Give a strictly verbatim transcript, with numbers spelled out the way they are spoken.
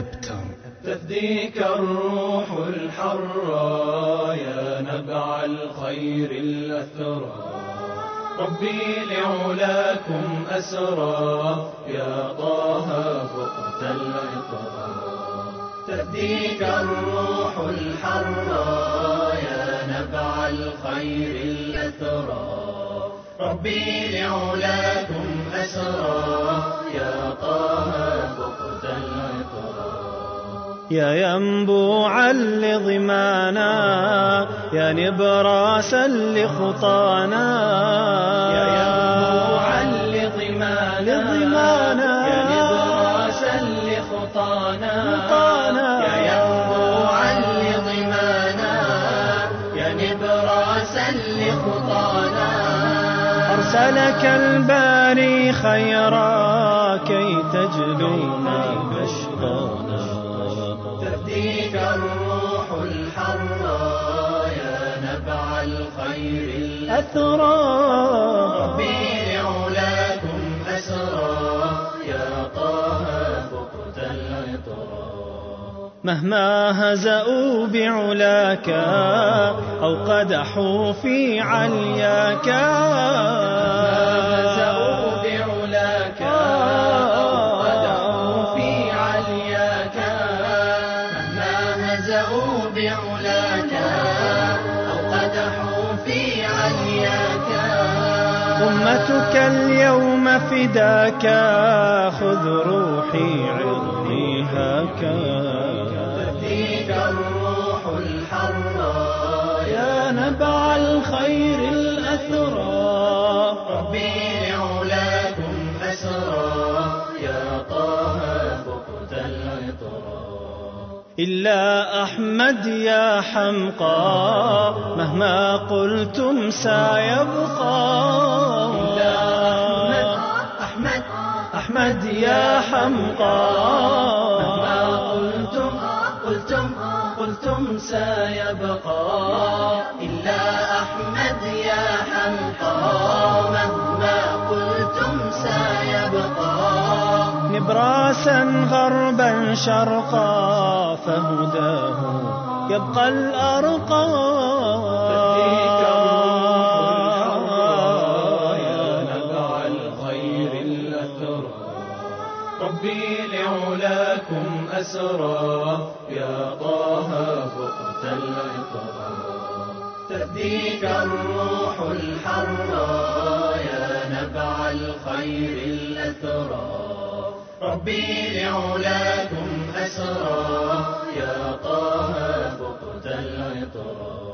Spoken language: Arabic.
أبتر. تفديك الروح الحرة يا نبع الخير الأثرى، ربي لعلاكم أسرى يا طه فقت العطرى. تفديك الروح الحرة يا نبع الخير الأثرى، ربي لعلاكم أسرى يا طه فقت العطرى. يا ينبوعا لضمانا يا نبراسا لخطانا، يا ينبوعا لضمانا يا نبراسا لخطانا، يا ينبوعا لضمانا يا نبراسا لخطانا. أرسلك الباري خيرا كي تجلونا بشطانا. تفديك الروح الحرة يا نبع الخير الأثرى، ربي لعلاكم أسرى يا طه فقت العطرى. مهما هزأوا بعلاك أو قدحوا في علياك، هزأوا بعلاك أو قدحوا في علياك، هزأوا بعلاك أو قدحوا في علياك. أمتك اليوم فداك خذ روحي عرضي هكا. تفديك الروح الحرة يا نبع الخير الأثرى، ربي لعلاكم أسرى يا طه فقت العطرى. إلا أحمد يا حمقى مهما قلتم سيبقى. إلا أحمد أحمد أحمد يا حمقى مهما قلتم قلتم قلتم سيبقى. إلا أحمد يا حمقى مهما قلتم سيبقى. نبراسا غربا شرقا فهداه يبقى الأرقى. تفديك الروح الحرة يا نبع الخير الأثرى، ربي لعلاكم أسرى يا طه فقت العطرى. تفديك الروح الحرة يا نبع الخير الأثرى، ربي لعلاكم أسرى يا طه فقت العطرى.